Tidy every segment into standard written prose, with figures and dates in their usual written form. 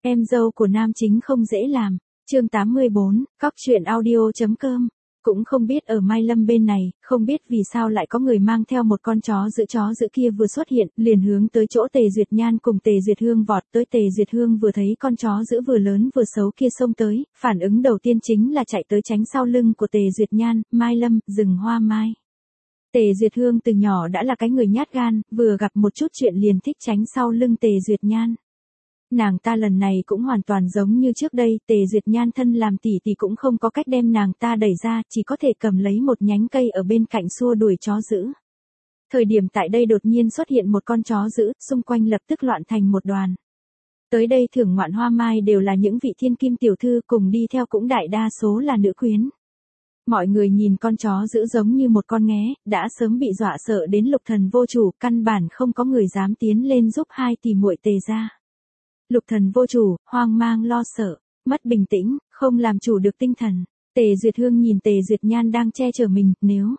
Em dâu của nam chính không dễ làm. Chương 84, Cóc truyện audio.com. Cũng không biết ở Mai Lâm bên này, không biết vì sao lại có người mang theo một con chó giữ kia vừa xuất hiện, liền hướng tới chỗ Tề Duyệt Nhan cùng Tề Duyệt Hương vọt tới. Tề Duyệt Hương vừa thấy con chó giữ vừa lớn vừa xấu kia xông tới, phản ứng đầu tiên chính là chạy tới tránh sau lưng của Tề Duyệt Nhan. Mai Lâm, rừng hoa mai. Tề Duyệt Hương từ nhỏ đã là cái người nhát gan, vừa gặp một chút chuyện liền thích tránh sau lưng Tề Duyệt Nhan. Nàng ta lần này cũng hoàn toàn giống như trước đây, Tề Duyệt Nhan thân làm tỷ tỷ cũng không có cách đem nàng ta đẩy ra, chỉ có thể cầm lấy một nhánh cây ở bên cạnh xua đuổi chó dữ. Thời điểm tại đây đột nhiên xuất hiện một con chó dữ, xung quanh lập tức loạn thành một đoàn. Tới đây thưởng ngoạn hoa mai đều là những vị thiên kim tiểu thư, cùng đi theo cũng đại đa số là nữ quyến. Mọi người nhìn con chó dữ giống như một con nghé, đã sớm bị dọa sợ đến lục thần vô chủ, căn bản không có người dám tiến lên giúp hai tỷ muội Tề gia. Lục thần vô chủ, hoang mang lo sợ, mất bình tĩnh, không làm chủ được tinh thần. Tề Duyệt Hương nhìn Tề Duyệt Nhan đang che chở mình,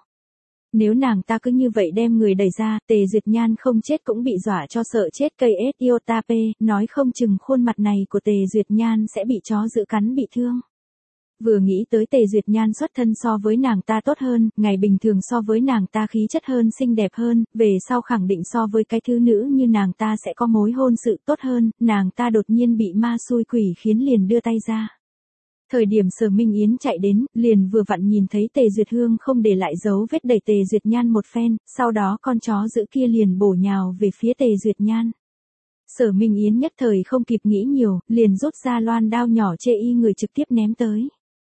nếu nàng ta cứ như vậy đem người đẩy ra, Tề Duyệt Nhan không chết cũng bị dọa cho sợ chết. Cây Etiotape, nói không chừng khuôn mặt này của Tề Duyệt Nhan sẽ bị chó dữ cắn bị thương. Vừa nghĩ tới Tề Duyệt Nhan xuất thân so với nàng ta tốt hơn, ngày bình thường so với nàng ta khí chất hơn, xinh đẹp hơn, về sau khẳng định so với cái thứ nữ như nàng ta sẽ có mối hôn sự tốt hơn, nàng ta đột nhiên bị ma xui quỷ khiến liền đưa tay ra. Thời điểm Sở Minh Yến chạy đến, liền vừa vặn nhìn thấy Tề Duyệt Hương không để lại dấu vết đẩy Tề Duyệt Nhan một phen, sau đó con chó dữ kia liền bổ nhào về phía Tề Duyệt Nhan. Sở Minh Yến nhất thời không kịp nghĩ nhiều, liền rút ra loan đao nhỏ chê y người trực tiếp ném tới.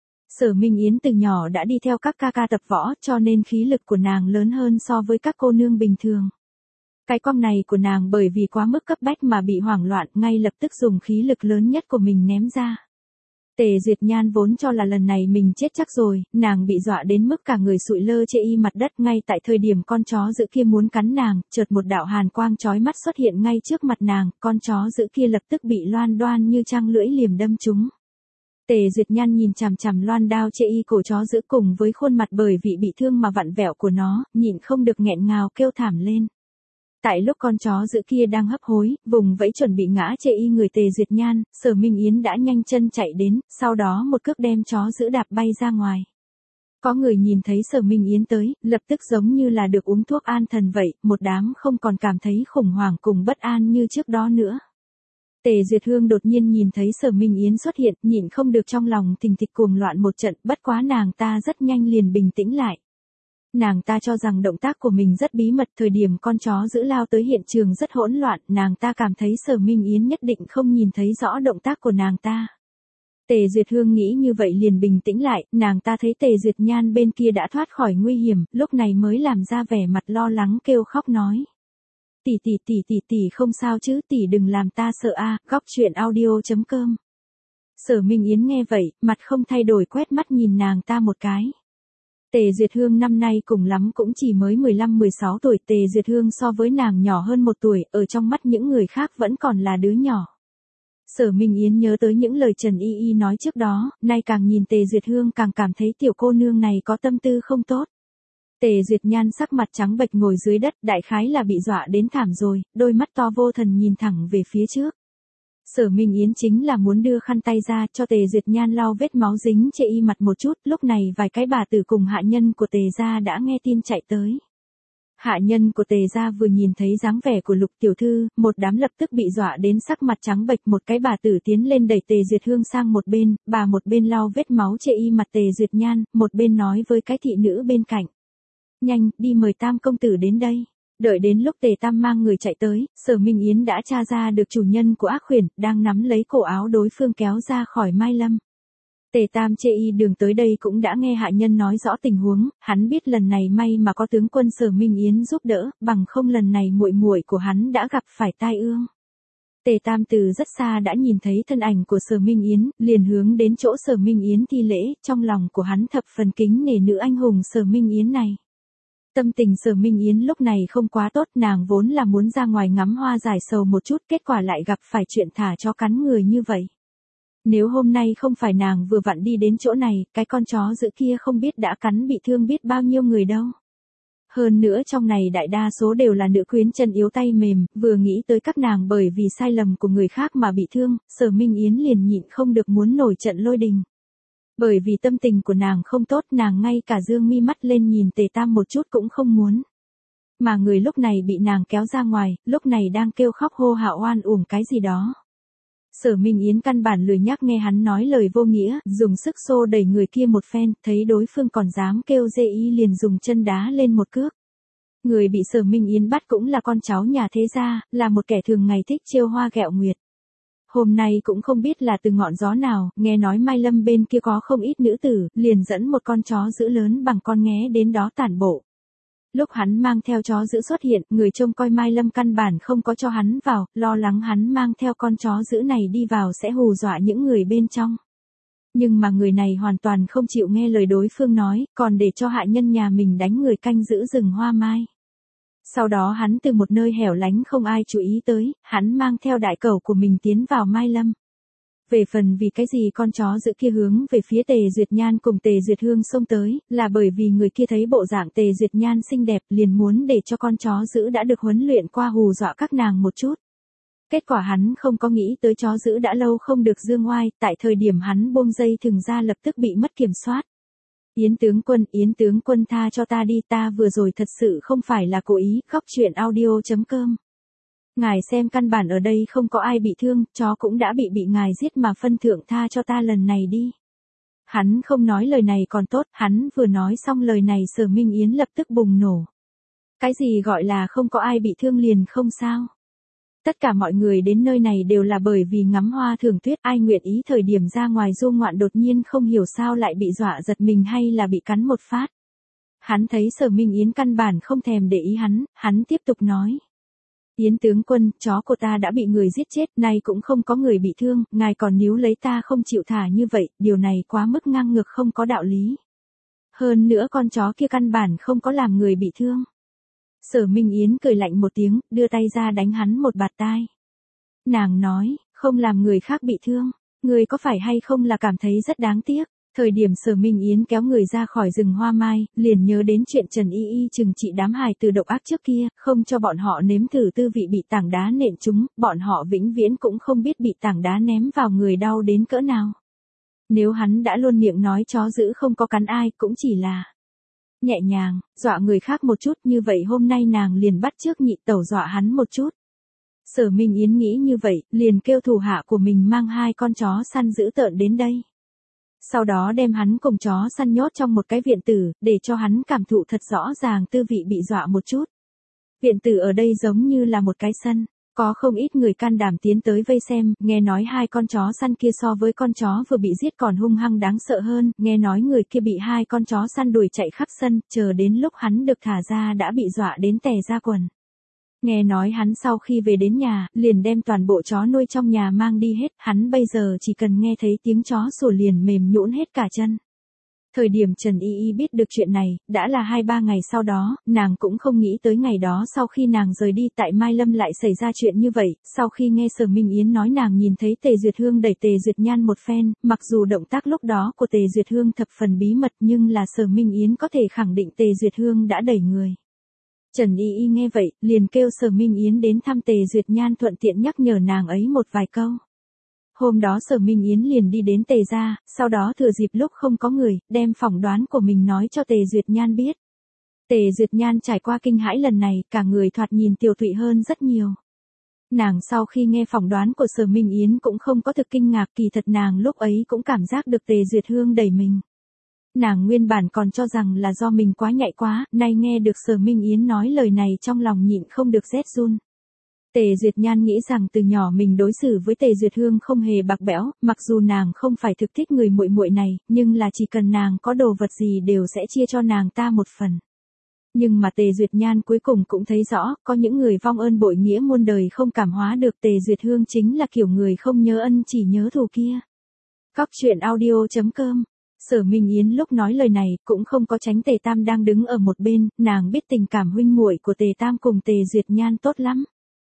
Sở Minh Yến từ nhỏ đã đi theo các ca ca tập võ, cho nên khí lực của nàng lớn hơn so với các cô nương bình thường. Cái cong này của nàng bởi vì quá mức cấp bách mà bị hoảng loạn, ngay lập tức dùng khí lực lớn nhất của mình ném ra. Tề Duyệt Nhan vốn cho là lần này mình chết chắc rồi, nàng bị dọa đến mức cả người sụi lơ chê y mặt đất. Ngay tại thời điểm con chó dữ kia muốn cắn nàng, chợt một đạo hàn quang chói mắt xuất hiện ngay trước mặt nàng, con chó dữ kia lập tức bị loan đoan như trăng lưỡi liềm đâm trúng. Tề Duyệt Nhan nhìn chằm chằm loan đao chê y cổ chó dữ cùng với khuôn mặt bởi vì bị thương mà vặn vẹo của nó, nhịn không được nghẹn ngào kêu thảm lên. Tại lúc con chó dữ kia đang hấp hối, vùng vẫy chuẩn bị ngã chê y người Tề Duyệt Nhan, Sở Minh Yến đã nhanh chân chạy đến, sau đó một cước đem chó dữ đạp bay ra ngoài. Có người nhìn thấy Sở Minh Yến tới, lập tức giống như là được uống thuốc an thần vậy, một đám không còn cảm thấy khủng hoảng cùng bất an như trước đó nữa. Tề Duyệt Hương đột nhiên nhìn thấy Sở Minh Yến xuất hiện, nhịn không được trong lòng thình thịch cuồng loạn một trận, bất quá nàng ta rất nhanh liền bình tĩnh lại. Nàng ta cho rằng động tác của mình rất bí mật, thời điểm con chó giữ lao tới hiện trường rất hỗn loạn, nàng ta cảm thấy Sở Minh Yến nhất định không nhìn thấy rõ động tác của nàng ta. Tề Duyệt Hương nghĩ như vậy liền bình tĩnh lại, nàng ta thấy Tề Duyệt Nhan bên kia đã thoát khỏi nguy hiểm, lúc này mới làm ra vẻ mặt lo lắng kêu khóc nói. Tỷ không sao chứ, tỷ đừng làm ta sợ a. Góc truyện audio.com. Sở Minh Yến nghe vậy, mặt không thay đổi quét mắt nhìn nàng ta một cái. Tề Duyệt Hương năm nay cùng lắm cũng chỉ mới 15-16 tuổi, Tề Duyệt Hương so với nàng nhỏ hơn 1 tuổi, ở trong mắt những người khác vẫn còn là đứa nhỏ. Sở Minh Yến nhớ tới những lời Trần Y Y nói trước đó, nay càng nhìn Tề Duyệt Hương càng cảm thấy tiểu cô nương này có tâm tư không tốt. Tề Duyệt Nhan sắc mặt trắng bệch ngồi dưới đất, đại khái là bị dọa đến thảm rồi, đôi mắt to vô thần nhìn thẳng về phía trước. Sở Minh Yến chính là muốn đưa khăn tay ra cho Tề Duyệt Nhan lau vết máu dính chê y mặt một chút, lúc này vài cái bà tử cùng hạ nhân của Tề gia đã nghe tin chạy tới. Hạ nhân của Tề gia vừa nhìn thấy dáng vẻ của Lục tiểu thư, một đám lập tức bị dọa đến sắc mặt trắng bệch, một cái bà tử tiến lên đẩy Tề Duyệt Hương sang một bên, bà một bên lau vết máu chê y mặt Tề Duyệt Nhan, một bên nói với cái thị nữ bên cạnh. Nhanh, đi mời Tam công tử đến đây. Đợi đến lúc Tề Tam mang người chạy tới, Sở Minh Yến đã tra ra được chủ nhân của ác khuyển, đang nắm lấy cổ áo đối phương kéo ra khỏi Mai Lâm. Tề Tam chê y đường tới đây cũng đã nghe hạ nhân nói rõ tình huống, hắn biết lần này may mà có tướng quân Sở Minh Yến giúp đỡ, bằng không lần này muội muội của hắn đã gặp phải tai ương. Tề Tam từ rất xa đã nhìn thấy thân ảnh của Sở Minh Yến, liền hướng đến chỗ Sở Minh Yến thi lễ, trong lòng của hắn thập phần kính nể nữ anh hùng Sở Minh Yến này. Tâm tình Sở Minh Yến lúc này không quá tốt, nàng vốn là muốn ra ngoài ngắm hoa giải sầu một chút, kết quả lại gặp phải chuyện thả cho cắn người như vậy. Nếu hôm nay không phải nàng vừa vặn đi đến chỗ này, cái con chó dữ kia không biết đã cắn bị thương biết bao nhiêu người đâu. Hơn nữa trong này đại đa số đều là nữ quyến chân yếu tay mềm, vừa nghĩ tới các nàng bởi vì sai lầm của người khác mà bị thương, Sở Minh Yến liền nhịn không được muốn nổi trận lôi đình. Bởi vì tâm tình của nàng không tốt, nàng ngay cả dương mi mắt lên nhìn Tề Tam một chút cũng không muốn. Mà người lúc này bị nàng kéo ra ngoài, lúc này đang kêu khóc hô hào oan uổng cái gì đó. Sở Minh Yến căn bản lười nhắc nghe hắn nói lời vô nghĩa, dùng sức xô đẩy người kia một phen, thấy đối phương còn dám kêu dê ý liền dùng chân đá lên một cước. Người bị Sở Minh Yến bắt cũng là con cháu nhà thế gia, là một kẻ thường ngày thích trêu hoa ghẹo nguyệt. Hôm nay cũng không biết là từ ngọn gió nào, nghe nói Mai Lâm bên kia có không ít nữ tử, liền dẫn một con chó dữ lớn bằng con nghé đến đó tản bộ. Lúc hắn mang theo chó dữ xuất hiện, người trông coi Mai Lâm căn bản không có cho hắn vào, lo lắng hắn mang theo con chó dữ này đi vào sẽ hù dọa những người bên trong. Nhưng mà người này hoàn toàn không chịu nghe lời đối phương nói, còn để cho hạ nhân nhà mình đánh người canh giữ rừng hoa mai. Sau đó hắn từ một nơi hẻo lánh không ai chú ý tới, hắn mang theo đại cẩu của mình tiến vào Mai Lâm. Về phần vì cái gì con chó dữ kia hướng về phía Tề Duyệt Nhan cùng Tề Duyệt Hương xông tới, là bởi vì người kia thấy bộ dạng Tề Duyệt Nhan xinh đẹp liền muốn để cho con chó dữ đã được huấn luyện qua hù dọa các nàng một chút. Kết quả hắn không có nghĩ tới chó dữ đã lâu không được dương oai, tại thời điểm hắn buông dây thừng ra lập tức bị mất kiểm soát. Yến tướng quân tha cho ta đi, ta vừa rồi thật sự không phải là cố ý, khóc chuyện audio.com. Ngài xem căn bản ở đây không có ai bị thương, chó cũng đã bị ngài giết mà phân thượng tha cho ta lần này đi. Hắn không nói lời này còn tốt, hắn vừa nói xong lời này Sở Minh Yến lập tức bùng nổ. Cái gì gọi là không có ai bị thương liền không sao. Tất cả mọi người đến nơi này đều là bởi vì ngắm hoa thưởng tuyết, ai nguyện ý thời điểm ra ngoài du ngoạn đột nhiên không hiểu sao lại bị dọa giật mình hay là bị cắn một phát. Hắn thấy Sở Minh Yến căn bản không thèm để ý hắn tiếp tục nói. Yến tướng quân, chó của ta đã bị người giết chết, nay cũng không có người bị thương, ngài còn níu lấy ta không chịu thả như vậy, điều này quá mức ngang ngược không có đạo lý. Hơn nữa con chó kia căn bản không có làm người bị thương. Sở Minh Yến cười lạnh một tiếng, đưa tay ra đánh hắn một bạt tai. Nàng nói, không làm người khác bị thương, người có phải hay không là cảm thấy rất đáng tiếc. Thời điểm Sở Minh Yến kéo người ra khỏi rừng hoa mai, liền nhớ đến chuyện Trần Y Y trừng trị đám hài từ độc ác trước kia, không cho bọn họ nếm thử tư vị bị tảng đá nện chúng, bọn họ vĩnh viễn cũng không biết bị tảng đá ném vào người đau đến cỡ nào. Nếu hắn đã luôn miệng nói chó dữ không có cắn ai, cũng chỉ là nhẹ nhàng, dọa người khác một chút, như vậy hôm nay nàng liền bắt chước nhị tẩu dọa hắn một chút. Sở Minh Yến nghĩ như vậy, liền kêu thủ hạ của mình mang 2 con chó săn dữ tợn đến đây. Sau đó đem hắn cùng chó săn nhốt trong một cái viện tử, để cho hắn cảm thụ thật rõ ràng tư vị bị dọa một chút. Viện tử ở đây giống như là một cái sân, có không ít người can đảm tiến tới vây xem, nghe nói 2 con chó săn kia so với con chó vừa bị giết còn hung hăng đáng sợ hơn, nghe nói người kia bị 2 con chó săn đuổi chạy khắp sân, chờ đến lúc hắn được thả ra đã bị dọa đến tè ra quần. Nghe nói hắn sau khi về đến nhà, liền đem toàn bộ chó nuôi trong nhà mang đi hết, hắn bây giờ chỉ cần nghe thấy tiếng chó sủa liền mềm nhũn hết cả chân. Thời điểm Trần Y Y biết được chuyện này, đã là 2-3 ngày sau đó, nàng cũng không nghĩ tới ngày đó sau khi nàng rời đi tại Mai Lâm lại xảy ra chuyện như vậy, sau khi nghe Sở Minh Yến nói nàng nhìn thấy Tề Duyệt Hương đẩy Tề Duyệt Nhan một phen, mặc dù động tác lúc đó của Tề Duyệt Hương thập phần bí mật nhưng là Sở Minh Yến có thể khẳng định Tề Duyệt Hương đã đẩy người. Trần Y Y nghe vậy, liền kêu Sở Minh Yến đến thăm Tề Duyệt Nhan thuận tiện nhắc nhở nàng ấy một vài câu. Hôm đó Sở Minh Yến liền đi đến Tề gia, sau đó thừa dịp lúc không có người, đem phỏng đoán của mình nói cho Tề Duyệt Nhan biết. Tề Duyệt Nhan trải qua kinh hãi lần này, cả người thoạt nhìn tiều tụy hơn rất nhiều. Nàng sau khi nghe phỏng đoán của Sở Minh Yến cũng không có thực kinh ngạc, kỳ thật nàng lúc ấy cũng cảm giác được Tề Duyệt Hương đẩy mình. Nàng nguyên bản còn cho rằng là do mình quá nhạy quá, nay nghe được Sở Minh Yến nói lời này trong lòng nhịn không được rét run. Tề Duyệt Nhan nghĩ rằng từ nhỏ mình đối xử với Tề Duyệt Hương không hề bạc bẽo, mặc dù nàng không phải thực thích người muội muội này, nhưng là chỉ cần nàng có đồ vật gì đều sẽ chia cho nàng ta một phần. Nhưng mà Tề Duyệt Nhan cuối cùng cũng thấy rõ, có những người vong ơn bội nghĩa muôn đời không cảm hóa được, Tề Duyệt Hương chính là kiểu người không nhớ ân chỉ nhớ thù kia. Cóc truyện audio.com. Sở Minh Yến lúc nói lời này cũng không có tránh Tề Tam đang đứng ở một bên, nàng biết tình cảm huynh muội của Tề Tam cùng Tề Duyệt Nhan tốt lắm.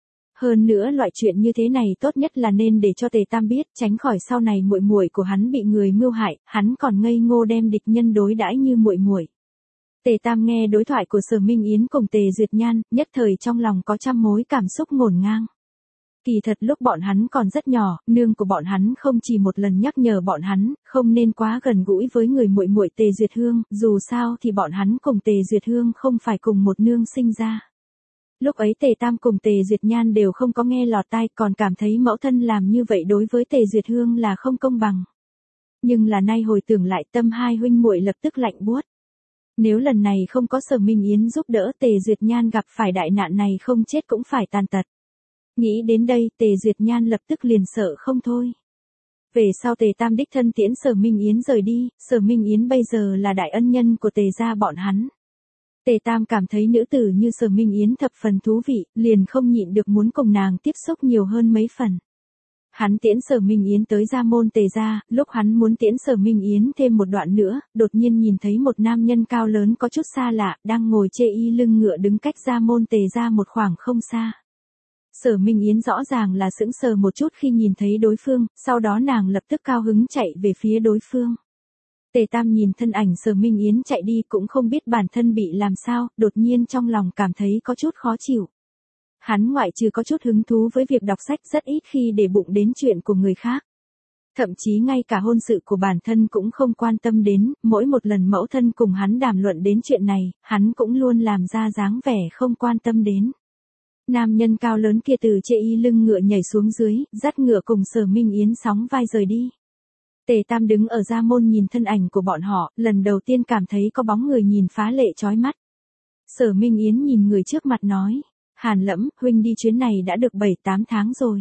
Hơn nữa loại chuyện như thế này tốt nhất là nên để cho Tề Tam biết, tránh khỏi sau này muội muội của hắn bị người mưu hại, hắn còn ngây ngô đem địch nhân đối đãi như muội muội. Tề Tam nghe đối thoại của Sở Minh Yến cùng Tề Duyệt Nhan, nhất thời trong lòng có trăm mối cảm xúc ngổn ngang. Kỳ thật lúc bọn hắn còn rất nhỏ, nương của bọn hắn không chỉ một lần nhắc nhở bọn hắn, không nên quá gần gũi với người muội muội Tề Duyệt Hương, dù sao thì bọn hắn cùng Tề Duyệt Hương không phải cùng một nương sinh ra. Lúc ấy Tề Tam cùng Tề Duyệt Nhan đều không có nghe lọt tai, còn cảm thấy mẫu thân làm như vậy đối với Tề Duyệt Hương là không công bằng. Nhưng là nay hồi tưởng lại, tâm hai huynh muội lập tức lạnh buốt. Nếu lần này không có Sở Minh Yến giúp đỡ, Tề Duyệt Nhan gặp phải đại nạn này không chết cũng phải tàn tật. Nghĩ đến đây, Tề Duyệt Nhan lập tức liền sợ không thôi. Về sau Tề Tam đích thân tiễn Sở Minh Yến rời đi, Sở Minh Yến bây giờ là đại ân nhân của Tề gia bọn hắn. Tề Tam cảm thấy nữ tử như Sở Minh Yến thập phần thú vị, liền không nhịn được muốn cùng nàng tiếp xúc nhiều hơn mấy phần. Hắn tiễn Sở Minh Yến tới gia môn Tề gia, lúc hắn muốn tiễn Sở Minh Yến thêm một đoạn nữa, đột nhiên nhìn thấy một nam nhân cao lớn có chút xa lạ, đang ngồi chê y lưng ngựa đứng cách gia môn Tề gia một khoảng không xa. Sở Minh Yến rõ ràng là sững sờ một chút khi nhìn thấy đối phương, sau đó nàng lập tức cao hứng chạy về phía đối phương. Tề Tam nhìn thân ảnh Sở Minh Yến chạy đi cũng không biết bản thân bị làm sao, đột nhiên trong lòng cảm thấy có chút khó chịu. Hắn ngoại trừ có chút hứng thú với việc đọc sách rất ít khi để bụng đến chuyện của người khác. Thậm chí ngay cả hôn sự của bản thân cũng không quan tâm đến, mỗi một lần mẫu thân cùng hắn đàm luận đến chuyện này, hắn cũng luôn làm ra dáng vẻ không quan tâm đến. Nam nhân cao lớn kia từ chê y lưng ngựa nhảy xuống dưới, dắt ngựa cùng Sở Minh Yến sóng vai rời đi. Tề Tam đứng ở gia môn nhìn thân ảnh của bọn họ, lần đầu tiên cảm thấy có bóng người nhìn phá lệ chói mắt. Sở Minh Yến nhìn người trước mặt nói, Hàn Lẫm, huynh đi chuyến này đã được 7-8 tháng rồi.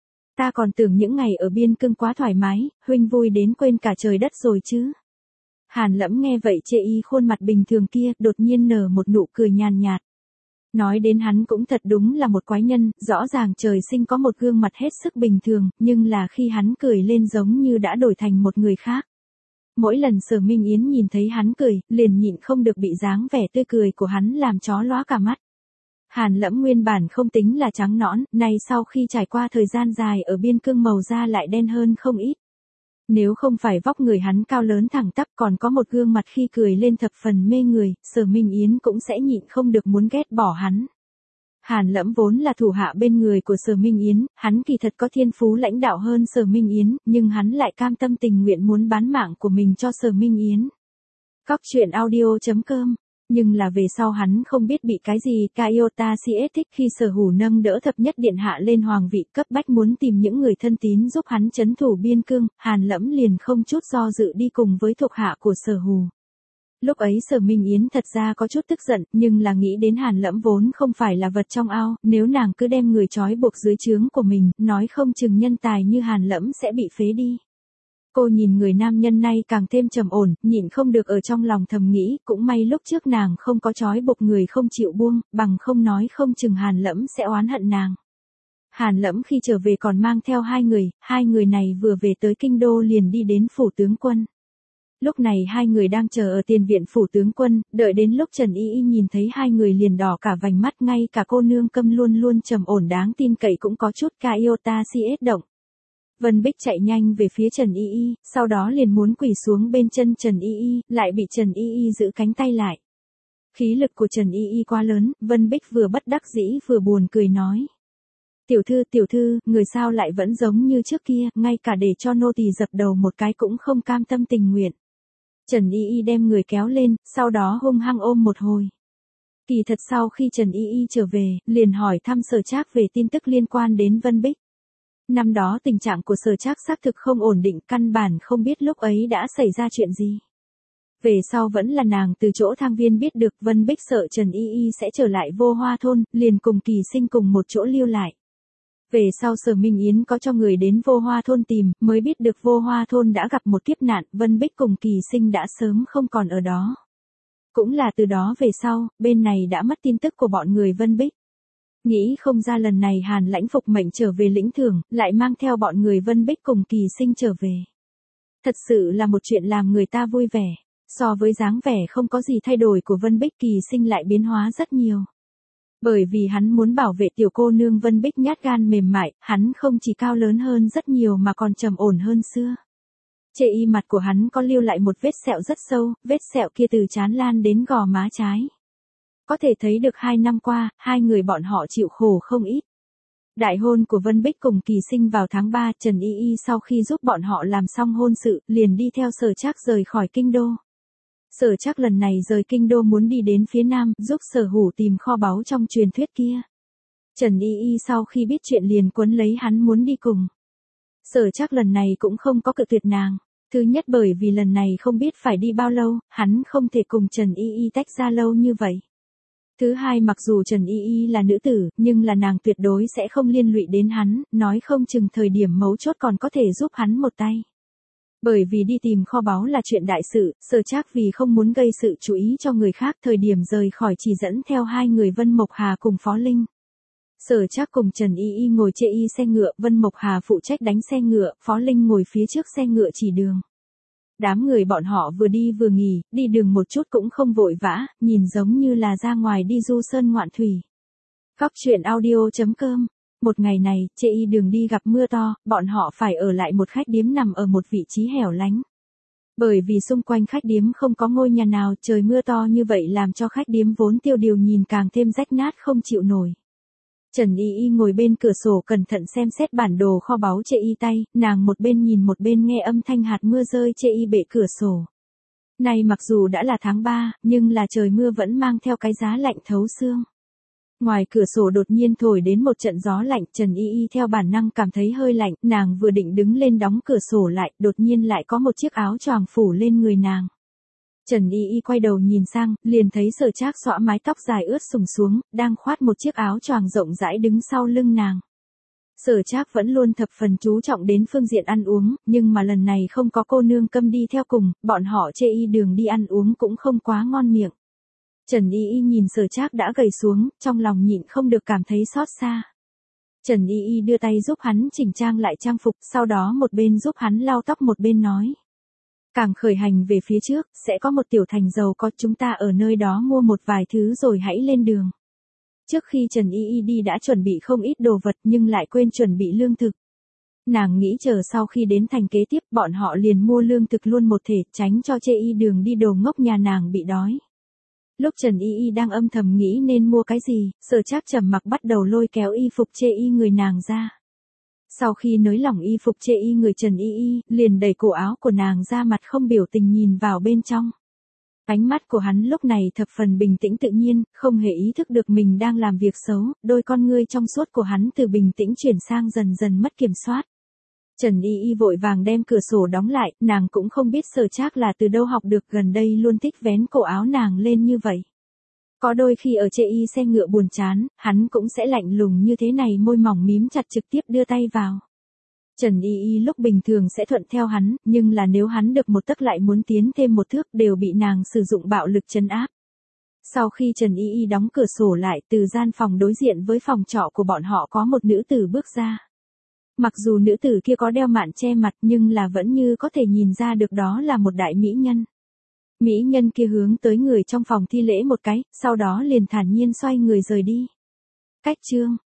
Ta còn tưởng những ngày ở biên cương quá thoải mái, huynh vui đến quên cả trời đất rồi chứ. Hàn Lẫm nghe vậy chê y khuôn mặt bình thường kia, đột nhiên nở một nụ cười nhàn nhạt. Nói đến hắn cũng thật đúng là một quái nhân, rõ ràng trời sinh có một gương mặt hết sức bình thường, nhưng là khi hắn cười lên giống như đã đổi thành một người khác. Mỗi lần Sở Minh Yến nhìn thấy hắn cười, liền nhịn không được bị dáng vẻ tươi cười của hắn làm chó lóa cả mắt. Hàn Lẫm nguyên bản không tính là trắng nõn, nay sau khi trải qua thời gian dài ở biên cương màu da lại đen hơn không ít. Nếu không phải vóc người hắn cao lớn thẳng tắp còn có một gương mặt khi cười lên thập phần mê người, Sở Minh Yến cũng sẽ nhịn không được muốn ghét bỏ hắn. Hàn Lẫm vốn là thủ hạ bên người của Sở Minh Yến, hắn kỳ thật có thiên phú lãnh đạo hơn Sở Minh Yến, nhưng hắn lại cam tâm tình nguyện muốn bán mạng của mình cho Sở Minh Yến. Cóc truyện audio.com. Nhưng là về sau hắn không biết bị cái gì Kaiota CS thích khi Sở Hủ nâng đỡ thập nhất điện hạ lên hoàng vị, cấp bách muốn tìm những người thân tín giúp hắn trấn thủ biên cương, Hàn Lẫm liền không chút do dự đi cùng với thuộc hạ của Sở Hủ. Lúc ấy Sở Minh Yến thật ra có chút tức giận, nhưng là nghĩ đến Hàn Lẫm vốn không phải là vật trong ao, nếu nàng cứ đem người trói buộc dưới trướng của mình, nói không chừng nhân tài như Hàn Lẫm sẽ bị phế đi. Cô nhìn người nam nhân này càng thêm trầm ổn, nhịn không được ở trong lòng thầm nghĩ, cũng may lúc trước nàng không có trói buộc người không chịu buông, bằng không nói không chừng Hàn Lẫm sẽ oán hận nàng. Hàn Lẫm khi trở về còn mang theo hai người này vừa về tới kinh đô liền đi đến phủ tướng quân. Lúc này hai người đang chờ ở tiền viện phủ tướng quân, đợi đến lúc Trần Y Y nhìn thấy hai người liền đỏ cả vành mắt, ngay cả cô nương Câm luôn luôn trầm ổn đáng tin cậy cũng có chút Kaiota CS động. Vân Bích chạy nhanh về phía Trần Y Y, sau đó liền muốn quỳ xuống bên chân Trần Y Y, lại bị Trần Y Y giữ cánh tay lại. Khí lực của Trần Y Y quá lớn, Vân Bích vừa bất đắc dĩ vừa buồn cười nói. Tiểu thư, người sao lại vẫn giống như trước kia, ngay cả để cho nô tỳ dập đầu một cái cũng không cam tâm tình nguyện. Trần Y Y đem người kéo lên, sau đó hung hăng ôm một hồi. Kỳ thật sau khi Trần Y Y trở về, liền hỏi thăm Sở Trác về tin tức liên quan đến Vân Bích. Năm đó tình trạng của Sở Trác xác thực không ổn định, căn bản không biết lúc ấy đã xảy ra chuyện gì. Về sau vẫn là nàng từ chỗ Thang Viên biết được Vân Bích sợ Trần Y Y sẽ trở lại Vô Hoa thôn, liền cùng Kỳ Sinh cùng một chỗ lưu lại. Về sau Sở Minh Yến có cho người đến Vô Hoa thôn tìm, mới biết được Vô Hoa thôn đã gặp một kiếp nạn, Vân Bích cùng Kỳ Sinh đã sớm không còn ở đó. Cũng là từ đó về sau, bên này đã mất tin tức của bọn người Vân Bích. Nghĩ không ra lần này Hàn Lãnh phục mệnh trở về lĩnh thưởng, lại mang theo bọn người Vân Bích cùng Kỳ Sinh trở về. Thật sự là một chuyện làm người ta vui vẻ. So với dáng vẻ không có gì thay đổi của Vân Bích, Kỳ Sinh lại biến hóa rất nhiều. Bởi vì hắn muốn bảo vệ tiểu cô nương Vân Bích nhát gan mềm mại, hắn không chỉ cao lớn hơn rất nhiều mà còn trầm ổn hơn xưa. Chê y mặt của hắn có lưu lại một vết sẹo rất sâu, vết sẹo kia từ trán lan đến gò má trái. Có thể thấy được 2 năm qua, hai người bọn họ chịu khổ không ít. Đại hôn của Vân Bích cùng Kỳ Sinh vào tháng 3, Trần Y Y sau khi giúp bọn họ làm xong hôn sự, liền đi theo Sở Trác rời khỏi kinh đô. Sở Trác lần này rời kinh đô muốn đi đến phía nam, giúp Sở Hủ tìm kho báu trong truyền thuyết kia. Trần Y Y sau khi biết chuyện liền quấn lấy hắn muốn đi cùng. Sở Trác lần này cũng không có cự tuyệt nàng. Thứ nhất bởi vì lần này không biết phải đi bao lâu, hắn không thể cùng Trần Y Y tách ra lâu như vậy. Thứ hai mặc dù Trần Y Y là nữ tử, nhưng là nàng tuyệt đối sẽ không liên lụy đến hắn, nói không chừng thời điểm mấu chốt còn có thể giúp hắn một tay. Bởi vì đi tìm kho báu là chuyện đại sự, Sở Trác vì không muốn gây sự chú ý cho người khác, thời điểm rời khỏi chỉ dẫn theo hai người Vân Mộc Hà cùng Phó Linh. Sở Trác cùng Trần Y Y ngồi chê y xe ngựa, Vân Mộc Hà phụ trách đánh xe ngựa, Phó Linh ngồi phía trước xe ngựa chỉ đường. Đám người bọn họ vừa đi vừa nghỉ, đi đường một chút cũng không vội vã, nhìn giống như là ra ngoài đi du sơn ngoạn thủy. Góc truyện audio.com. Một ngày này, chê y đường đi gặp mưa to, bọn họ phải ở lại một khách điếm nằm ở một vị trí hẻo lánh. Bởi vì xung quanh khách điếm không có ngôi nhà nào, trời mưa to như vậy làm cho khách điếm vốn tiêu điều nhìn càng thêm rách nát không chịu nổi. Trần Y Y ngồi bên cửa sổ cẩn thận xem xét bản đồ kho báu chê y tay, nàng một bên nhìn một bên nghe âm thanh hạt mưa rơi chê y bệ cửa sổ. Này mặc dù đã là tháng 3, nhưng là trời mưa vẫn mang theo cái giá lạnh thấu xương. Ngoài cửa sổ đột nhiên thổi đến một trận gió lạnh, Trần Y Y theo bản năng cảm thấy hơi lạnh, nàng vừa định đứng lên đóng cửa sổ lại, đột nhiên lại có một chiếc áo choàng phủ lên người nàng. Trần Y Y quay đầu nhìn sang, liền thấy Sở Trác xõa mái tóc dài ướt sùng xuống, đang khoát một chiếc áo choàng rộng rãi đứng sau lưng nàng. Sở Trác vẫn luôn thập phần chú trọng đến phương diện ăn uống, nhưng mà lần này không có cô nương Câm đi theo cùng, bọn họ chê y đường đi ăn uống cũng không quá ngon miệng. Trần Y Y nhìn Sở Trác đã gầy xuống, trong lòng nhịn không được cảm thấy xót xa. Trần Y Y đưa tay giúp hắn chỉnh trang lại trang phục, sau đó một bên giúp hắn lau tóc một bên nói. Càng khởi hành về phía trước, sẽ có một tiểu thành giàu có, chúng ta ở nơi đó mua một vài thứ rồi hãy lên đường. Trước khi Trần Y Y đi đã chuẩn bị không ít đồ vật nhưng lại quên chuẩn bị lương thực. Nàng nghĩ chờ sau khi đến thành kế tiếp bọn họ liền mua lương thực luôn một thể, tránh cho chê y đường đi đồ ngốc nhà nàng bị đói. Lúc Trần Y Y đang âm thầm nghĩ nên mua cái gì, Sở Trác trầm mặc bắt đầu lôi kéo y phục chê y người nàng ra. Sau khi nới lỏng y phục chê y người Trần Y Y, liền đẩy cổ áo của nàng ra, mặt không biểu tình nhìn vào bên trong. Ánh mắt của hắn lúc này thập phần bình tĩnh tự nhiên, không hề ý thức được mình đang làm việc xấu, đôi con ngươi trong suốt của hắn từ bình tĩnh chuyển sang dần dần mất kiểm soát. Trần Y Y vội vàng đem cửa sổ đóng lại, nàng cũng không biết Sở Trác là từ đâu học được, gần đây luôn thích vén cổ áo nàng lên như vậy. Có đôi khi ở chê y xe ngựa buồn chán, hắn cũng sẽ lạnh lùng như thế này, môi mỏng mím chặt trực tiếp đưa tay vào. Trần Y Y lúc bình thường sẽ thuận theo hắn, nhưng là nếu hắn được một tấc lại muốn tiến thêm một thước, đều bị nàng sử dụng bạo lực trấn áp. Sau khi Trần Y Y đóng cửa sổ lại, từ gian phòng đối diện với phòng trọ của bọn họ có một nữ tử bước ra. Mặc dù nữ tử kia có đeo mạn che mặt nhưng là vẫn như có thể nhìn ra được đó là một đại mỹ nhân. Mỹ nhân kia hướng tới người trong phòng thi lễ một cái, sau đó liền thản nhiên xoay người rời đi. Cách chương